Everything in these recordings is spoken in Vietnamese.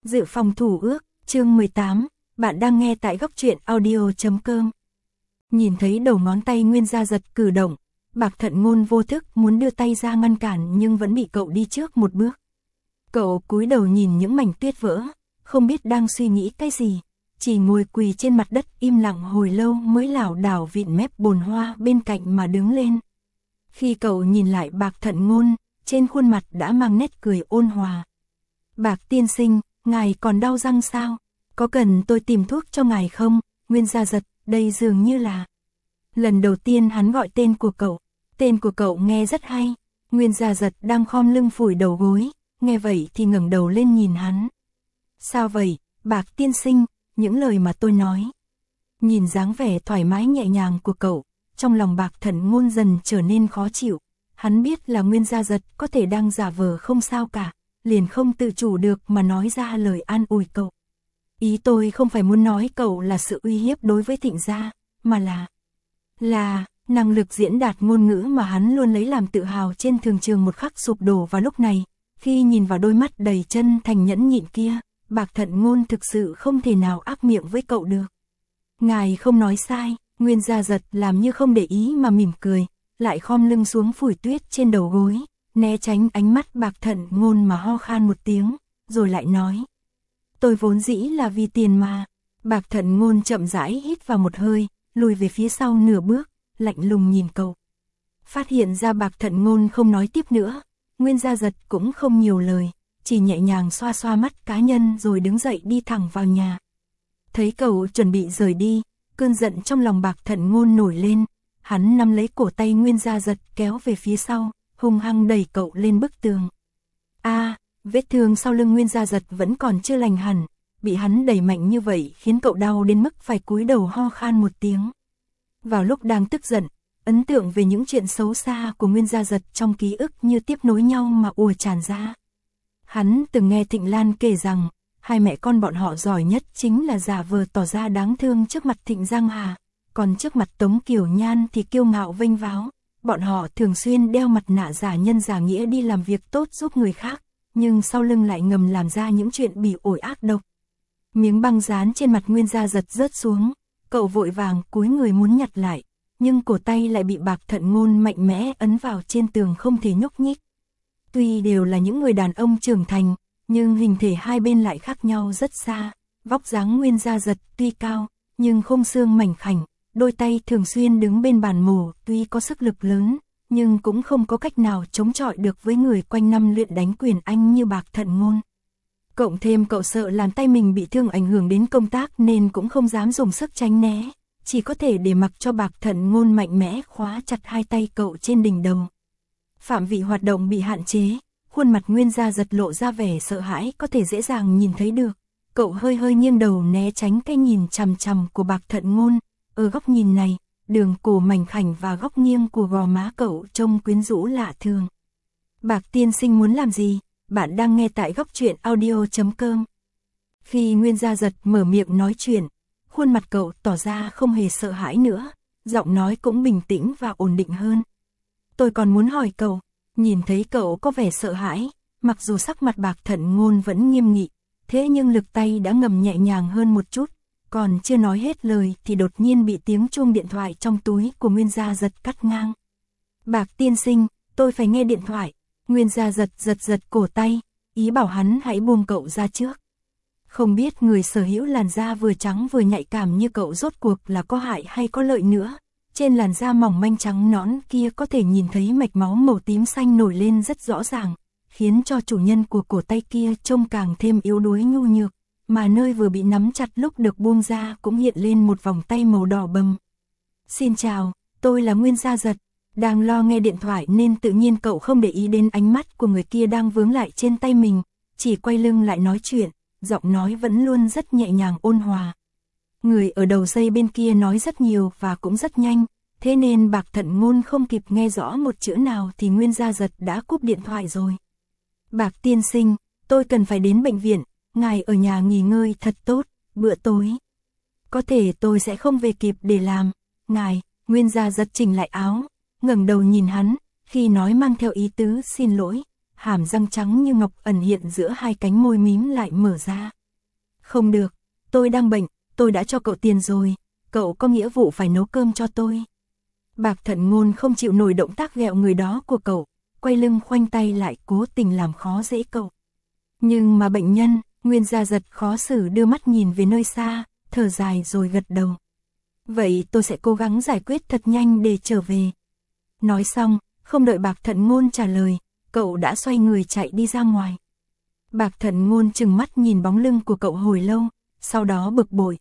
Dự phòng thủ ước, chương 18, bạn đang nghe tại góc truyện audio.com. Nhìn thấy đầu ngón tay Nguyên Gia Giật cử động, Bạc Thận Ngôn vô thức muốn đưa tay ra ngăn cản nhưng vẫn bị cậu đi trước một bước. Cậu cúi đầu nhìn những mảnh tuyết vỡ, không biết đang suy nghĩ cái gì, chỉ ngồi quỳ trên mặt đất im lặng hồi lâu mới lảo đảo vịn mép bồn hoa bên cạnh mà đứng lên. Khi cậu nhìn lại Bạc Thận Ngôn, trên khuôn mặt đã mang nét cười ôn hòa. Bạc tiên sinh, ngài còn đau răng sao? Có cần tôi tìm thuốc cho ngài không? Nguyên Gia Giật, đây dường như là... Lần đầu tiên hắn gọi tên của cậu. Tên của cậu nghe rất hay. Nguyên Gia Giật đang khom lưng phủi đầu gối, nghe vậy thì ngẩng đầu lên nhìn hắn. Sao vậy, Bạc tiên sinh, những lời mà tôi nói. Nhìn dáng vẻ thoải mái nhẹ nhàng của cậu, trong lòng Bạc Thận Ngôn dần trở nên khó chịu. Hắn biết là Nguyên Gia Giật có thể đang giả vờ không sao cả, liền không tự chủ được mà nói ra lời an ủi cậu. Ý tôi không phải muốn nói cậu là sự uy hiếp đối với Thịnh gia, mà là năng lực diễn đạt ngôn ngữ mà hắn luôn lấy làm tự hào trên thường trường một khắc sụp đổ vào lúc này. Khi nhìn vào đôi mắt đầy chân thành nhẫn nhịn kia, Bạc Thận Ngôn thực sự không thể nào ác miệng với cậu được. Ngài không nói sai, Nguyên Gia Giật làm như không để ý mà mỉm cười, lại khom lưng xuống phủi tuyết trên đầu gối, né tránh ánh mắt Bạc Thận Ngôn mà ho khan một tiếng, rồi lại nói. Tôi vốn dĩ là vì tiền mà. Bạc Thận Ngôn chậm rãi hít vào một hơi, lùi về phía sau nửa bước, lạnh lùng nhìn cậu. Phát hiện ra Bạc Thận Ngôn không nói tiếp nữa, Nguyên Gia Giật cũng không nhiều lời, chỉ nhẹ nhàng xoa xoa mắt cá nhân rồi đứng dậy đi thẳng vào nhà. Thấy cậu chuẩn bị rời đi, cơn giận trong lòng Bạc Thận Ngôn nổi lên, hắn nắm lấy cổ tay Nguyên Gia Giật kéo về phía sau, hung hăng đẩy cậu lên bức tường. Vết thương sau lưng Nguyên Gia Giật vẫn còn chưa lành hẳn, bị hắn đẩy mạnh như vậy khiến cậu đau đến mức phải cúi đầu ho khan một tiếng. Vào lúc đang tức giận, ấn tượng về những chuyện xấu xa của Nguyên Gia Giật trong ký ức như tiếp nối nhau mà ùa tràn ra. Hắn từng nghe Thịnh Lan kể rằng, hai mẹ con bọn họ giỏi nhất chính là giả vờ tỏ ra đáng thương trước mặt Thịnh Giang Hà, còn trước mặt Tống Kiều Nhan thì kiêu ngạo vênh váo. Bọn họ thường xuyên đeo mặt nạ giả nhân giả nghĩa đi làm việc tốt giúp người khác, nhưng sau lưng lại ngầm làm ra những chuyện bỉ ổi ác độc. Miếng băng dán trên mặt Nguyên Gia Giật rớt xuống, cậu vội vàng cúi người muốn nhặt lại, nhưng cổ tay lại bị Bạc Thận Ngôn mạnh mẽ ấn vào trên tường không thể nhúc nhích. Tuy đều là những người đàn ông trưởng thành, nhưng hình thể hai bên lại khác nhau rất xa. Vóc dáng Nguyên Gia Giật tuy cao, nhưng khung xương mảnh khảnh, đôi tay thường xuyên đứng bên bàn mổ tuy có sức lực lớn, nhưng cũng không có cách nào chống chọi được với người quanh năm luyện đánh quyền Anh như Bạc Thận Ngôn. Cộng thêm cậu sợ làm tay mình bị thương ảnh hưởng đến công tác nên cũng không dám dùng sức tránh né, chỉ có thể để mặc cho Bạc Thận Ngôn mạnh mẽ khóa chặt hai tay cậu trên đỉnh đầu. Phạm vị hoạt động bị hạn chế, khuôn mặt Nguyên Gia Giật lộ ra vẻ sợ hãi có thể dễ dàng nhìn thấy được. Cậu hơi nghiêng đầu né tránh cái nhìn chằm chằm của Bạc Thận Ngôn. Ở góc nhìn này, đường cổ mảnh khảnh và góc nghiêng của gò má cậu trông quyến rũ lạ thường. Bạc tiên sinh muốn làm gì? Bạn đang nghe tại góc truyện audio.com. Khi Nguyên Gia Giật mở miệng nói chuyện, khuôn mặt cậu tỏ ra không hề sợ hãi nữa, giọng nói cũng bình tĩnh và ổn định hơn. Tôi còn muốn hỏi cậu, nhìn thấy cậu có vẻ sợ hãi, mặc dù sắc mặt Bạc Thận Ngôn vẫn nghiêm nghị, thế nhưng lực tay đã ngầm nhẹ nhàng hơn một chút. Còn chưa nói hết lời thì đột nhiên bị tiếng chuông điện thoại trong túi của Nguyên Gia Giật cắt ngang. Bạc tiên sinh, tôi phải nghe điện thoại. Nguyên Gia Giật giật cổ tay, ý bảo hắn hãy buông cậu ra trước. Không biết người sở hữu làn da vừa trắng vừa nhạy cảm như cậu rốt cuộc là có hại hay có lợi nữa. Trên làn da mỏng manh trắng nõn kia có thể nhìn thấy mạch máu màu tím xanh nổi lên rất rõ ràng, khiến cho chủ nhân của cổ tay kia trông càng thêm yếu đuối nhu nhược. Mà nơi vừa bị nắm chặt lúc được buông ra cũng hiện lên một vòng tay màu đỏ bầm. Xin chào, tôi là Nguyên Gia Giật. Đang lo nghe điện thoại nên tự nhiên cậu không để ý đến ánh mắt của người kia đang vướng lại trên tay mình, chỉ quay lưng lại nói chuyện, giọng nói vẫn luôn rất nhẹ nhàng ôn hòa. Người ở đầu dây bên kia nói rất nhiều và cũng rất nhanh, thế nên Bạc Thận Ngôn không kịp nghe rõ một chữ nào thì Nguyên Gia Giật đã cúp điện thoại rồi. Bạc tiên sinh, tôi cần phải đến bệnh viện. Ngài ở nhà nghỉ ngơi thật tốt, bữa tối. Có thể tôi sẽ không về kịp để làm. Ngài, Nguyên Gia Giật chỉnh lại áo, ngẩng đầu nhìn hắn, khi nói mang theo ý tứ xin lỗi, hàm răng trắng như ngọc ẩn hiện giữa hai cánh môi mím lại mở ra. Không được, tôi đang bệnh, tôi đã cho cậu tiền rồi, cậu có nghĩa vụ phải nấu cơm cho tôi. Bạc Thận Ngôn không chịu nổi động tác ghẹo người đó của cậu, quay lưng khoanh tay lại cố tình làm khó dễ cậu. Nhưng mà bệnh nhân, Nguyên Gia Giật khó xử đưa mắt nhìn về nơi xa, thở dài rồi gật đầu. Vậy tôi sẽ cố gắng giải quyết thật nhanh để trở về. Nói xong, không đợi Bạc Thận Ngôn trả lời, cậu đã xoay người chạy đi ra ngoài. Bạc Thận Ngôn trừng mắt nhìn bóng lưng của cậu hồi lâu, sau đó bực bội.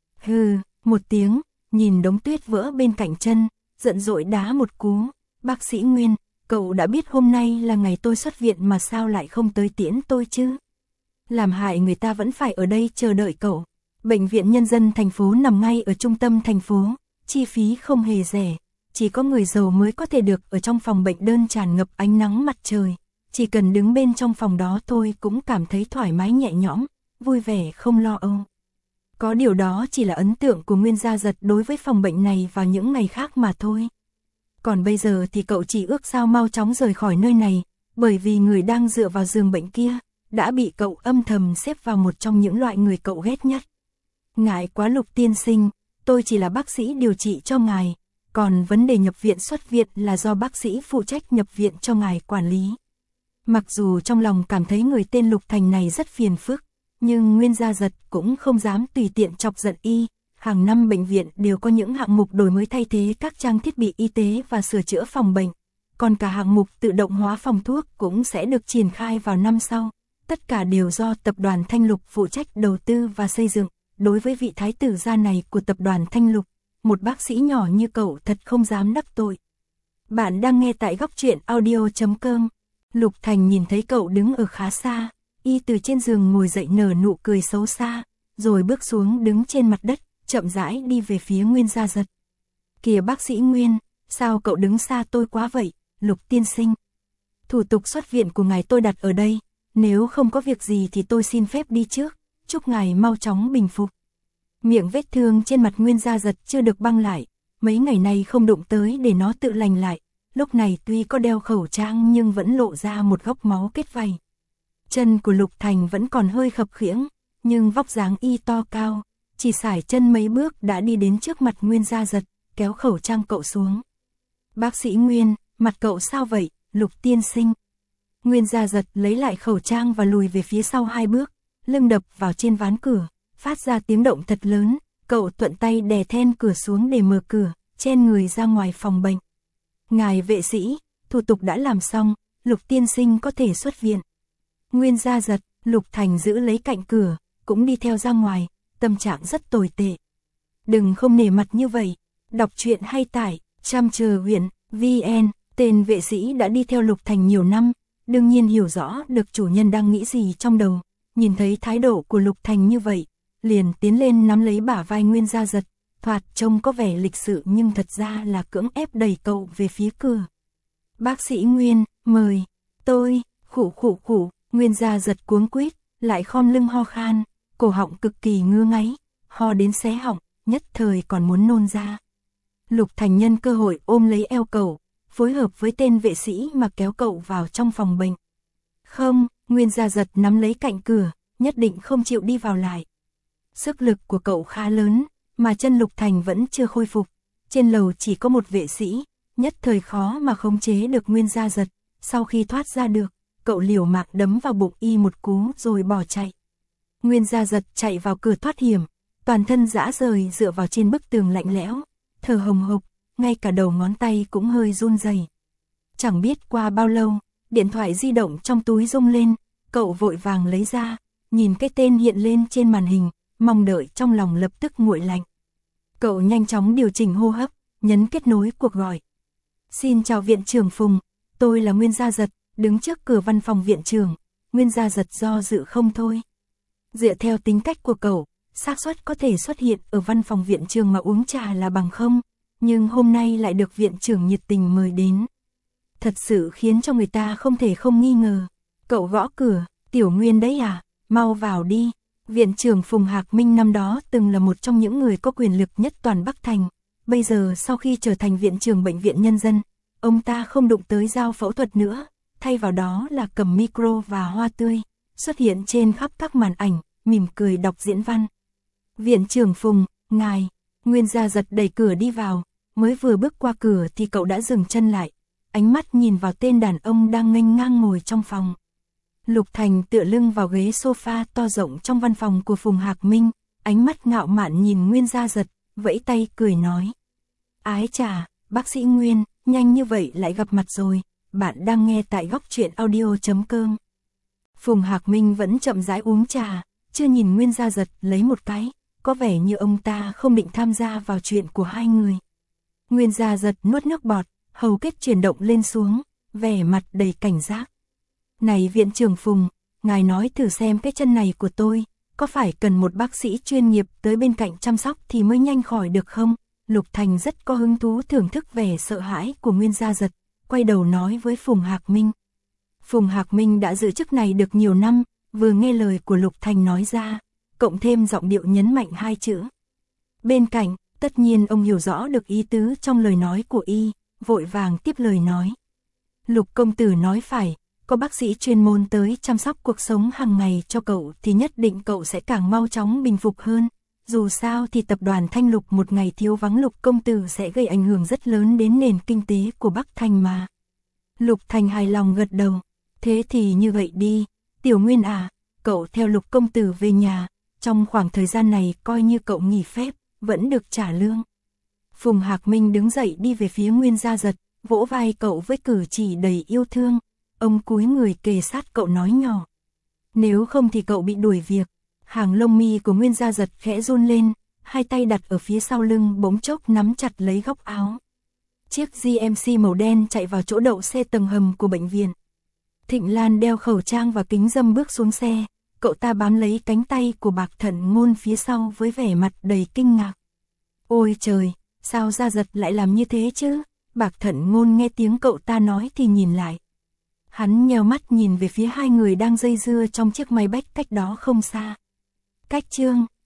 Hừ, một tiếng, nhìn đống tuyết vỡ bên cạnh chân, giận dỗi đá một cú. Bác sĩ Nguyên, cậu đã biết hôm nay là ngày tôi xuất viện mà sao lại không tới tiễn tôi chứ? Làm hại người ta vẫn phải ở đây chờ đợi cậu. Bệnh viện Nhân dân thành phố nằm ngay ở trung tâm thành phố, chi phí không hề rẻ. Chỉ có người giàu mới có thể được ở trong phòng bệnh đơn tràn ngập ánh nắng mặt trời. Chỉ cần đứng bên trong phòng đó tôi cũng cảm thấy thoải mái nhẹ nhõm, vui vẻ không lo âu. Có điều đó chỉ là ấn tượng của Nguyên Gia Giật đối với phòng bệnh này vào những ngày khác mà thôi. Còn bây giờ thì cậu chỉ ước sao mau chóng rời khỏi nơi này, bởi vì người đang dựa vào giường bệnh kia, đã bị cậu âm thầm xếp vào một trong những loại người cậu ghét nhất. Ngại quá Lục tiên sinh, tôi chỉ là bác sĩ điều trị cho ngài, còn vấn đề nhập viện xuất viện là do bác sĩ phụ trách nhập viện cho ngài quản lý. Mặc dù trong lòng cảm thấy người tên Lục Thành này rất phiền phức, nhưng Nguyên Gia Giật cũng không dám tùy tiện chọc giận y. Hàng năm bệnh viện đều có những hạng mục đổi mới thay thế các trang thiết bị y tế và sửa chữa phòng bệnh. Còn cả hạng mục tự động hóa phòng thuốc cũng sẽ được triển khai vào năm sau. Tất cả đều do tập đoàn Thanh Lục phụ trách đầu tư và xây dựng. Đối với vị thái tử gia này của tập đoàn Thanh Lục, một bác sĩ nhỏ như cậu thật không dám đắc tội. Bạn đang nghe tại góc truyện audio.com. Lục Thành nhìn thấy cậu đứng ở khá xa, y từ trên giường ngồi dậy nở nụ cười xấu xa, rồi bước xuống đứng trên mặt đất, chậm rãi đi về phía Nguyên Gia Giật. Kìa bác sĩ Nguyên, sao cậu đứng xa tôi quá vậy, Lục tiên sinh? Thủ tục xuất viện của ngài tôi đặt ở đây, nếu không có việc gì thì tôi xin phép đi trước, chúc ngài mau chóng bình phục. Miệng vết thương trên mặt Nguyên Gia Giật chưa được băng lại, mấy ngày nay không đụng tới để nó tự lành lại, lúc này tuy có đeo khẩu trang nhưng vẫn lộ ra một góc máu kết vảy. Chân của Lục Thành vẫn còn hơi khập khiễng, nhưng vóc dáng y to cao, chỉ sải chân mấy bước đã đi đến trước mặt Nguyên Gia Giật, kéo khẩu trang cậu xuống. Bác sĩ Nguyên, mặt cậu sao vậy, Lục tiên sinh? Nguyên Gia Giật lấy lại khẩu trang và lùi về phía sau 2 bước, lưng đập vào trên ván cửa, phát ra tiếng động thật lớn, cậu thuận tay đè then cửa xuống để mở cửa, chen người ra ngoài phòng bệnh. Ngài vệ sĩ, thủ tục đã làm xong, Lục tiên sinh có thể xuất viện. Nguyên Gia Giật, Lục Thành giữ lấy cạnh cửa, cũng đi theo ra ngoài, tâm trạng rất tồi tệ. Đừng không nể mặt như vậy, đọc truyện hay tải, Chăm.Chờ.Huyện.vn, tên vệ sĩ đã đi theo Lục Thành nhiều năm, đương nhiên hiểu rõ được chủ nhân đang nghĩ gì trong đầu, nhìn thấy thái độ của Lục Thành như vậy, liền tiến lên nắm lấy bả vai Nguyên Gia Giật, thoạt trông có vẻ lịch sự nhưng thật ra là cưỡng ép đẩy cậu về phía cửa. Bác sĩ Nguyên, mời, tôi, khụ, Nguyên Gia Giật cuống quýt, lại khom lưng ho khan, cổ họng cực kỳ ngứa ngáy, ho đến xé họng, nhất thời còn muốn nôn ra. Lục Thành nhân cơ hội ôm lấy eo cậu, phối hợp với tên vệ sĩ mà kéo cậu vào trong phòng bệnh. Không, Nguyên Gia Giật nắm lấy cạnh cửa, nhất định không chịu đi vào lại. Sức lực của cậu khá lớn, mà chân Lục Thành vẫn chưa khôi phục. Trên lầu chỉ có một vệ sĩ, nhất thời khó mà khống chế được Nguyên Gia Giật. Sau khi thoát ra được, cậu liều mạng đấm vào bụng y một cú rồi bỏ chạy. Nguyên Gia Giật chạy vào cửa thoát hiểm, toàn thân rã rời dựa vào trên bức tường lạnh lẽo, thở hồng hộc, ngay cả đầu ngón tay cũng hơi run rẩy. Chẳng biết qua bao lâu, điện thoại di động trong túi rung lên, cậu vội vàng lấy ra, nhìn cái tên hiện lên trên màn hình, mong đợi trong lòng lập tức nguội lạnh. Cậu nhanh chóng điều chỉnh hô hấp, nhấn kết nối cuộc gọi. Xin chào viện trưởng Phùng, tôi là Nguyên Gia Giật, đứng trước cửa văn phòng viện trưởng. Nguyên Gia Giật do dự không thôi. Dựa theo tính cách của cậu, xác suất có thể xuất hiện ở văn phòng viện trưởng mà uống trà là bằng không, nhưng hôm nay lại được viện trưởng nhiệt tình mời đến. Thật sự khiến cho người ta không thể không nghi ngờ. Cậu gõ cửa, Tiểu Nguyên đấy à, mau vào đi. Viện trưởng Phùng Hạc Minh năm đó từng là một trong những người có quyền lực nhất toàn Bắc Thành. Bây giờ sau khi trở thành viện trưởng bệnh viện nhân dân, ông ta không đụng tới dao phẫu thuật nữa, thay vào đó là cầm micro và hoa tươi, xuất hiện trên khắp các màn ảnh, mỉm cười đọc diễn văn. Viện trưởng Phùng, ngài. Nguyên Gia Giật đẩy cửa đi vào, mới vừa bước qua cửa thì cậu đã dừng chân lại, ánh mắt nhìn vào tên đàn ông đang nghênh ngang ngồi trong phòng. Lục Thành tựa lưng vào ghế sofa to rộng trong văn phòng của Phùng Hạc Minh, ánh mắt ngạo mạn nhìn Nguyên Gia Giật, vẫy tay cười nói. Ái chà, bác sĩ Nguyên, nhanh như vậy lại gặp mặt rồi, bạn đang nghe tại Góc Truyện Audio.com. Phùng Hạc Minh vẫn chậm rãi uống trà, chưa nhìn Nguyên Gia Giật lấy một cái, có vẻ như ông ta không định tham gia vào chuyện của hai người. Nguyên Gia Giật nuốt nước bọt, hầu kết chuyển động lên xuống, vẻ mặt đầy cảnh giác. Này viện trưởng Phùng, ngài nói thử xem cái chân này của tôi, có phải cần một bác sĩ chuyên nghiệp tới bên cạnh chăm sóc thì mới nhanh khỏi được không? Lục Thành rất có hứng thú thưởng thức vẻ sợ hãi của Nguyên Gia Giật, quay đầu nói với Phùng Hạc Minh. Phùng Hạc Minh đã giữ chức này được nhiều năm, vừa nghe lời của Lục Thành nói ra, cộng thêm giọng điệu nhấn mạnh hai chữ. Bên cạnh, tất nhiên ông hiểu rõ được ý tứ trong lời nói của y, vội vàng tiếp lời nói. Lục công tử nói phải, có bác sĩ chuyên môn tới chăm sóc cuộc sống hàng ngày cho cậu thì nhất định cậu sẽ càng mau chóng bình phục hơn. Dù sao thì tập đoàn Thanh Lục một ngày thiếu vắng Lục công tử sẽ gây ảnh hưởng rất lớn đến nền kinh tế của Bắc Thành mà. Lục Thành hài lòng gật đầu. Thế thì như vậy đi, Tiểu Nguyên à, cậu theo Lục công tử về nhà, trong khoảng thời gian này coi như cậu nghỉ phép, vẫn được trả lương. Phùng Hạc Minh đứng dậy đi về phía Nguyên Gia Giật, vỗ vai cậu với cử chỉ đầy yêu thương. Ông cúi người kề sát cậu nói nhỏ. Nếu không thì cậu bị đuổi việc. Hàng lông mi của Nguyên Gia Giật khẽ run lên, hai tay đặt ở phía sau lưng bỗng chốc nắm chặt lấy góc áo. Chiếc GMC màu đen chạy vào chỗ đậu xe tầng hầm của bệnh viện. Thịnh Lan đeo khẩu trang và kính râm bước xuống xe, cậu ta bám lấy cánh tay của Bạc Thận Ngôn phía sau với vẻ mặt đầy kinh ngạc. Ôi trời, sao Gia Giật lại làm như thế chứ? Bạc Thận Ngôn nghe tiếng cậu ta nói thì nhìn lại. Hắn nheo mắt nhìn về phía hai người đang dây dưa trong chiếc Maybach cách đó không xa. Cách Trương,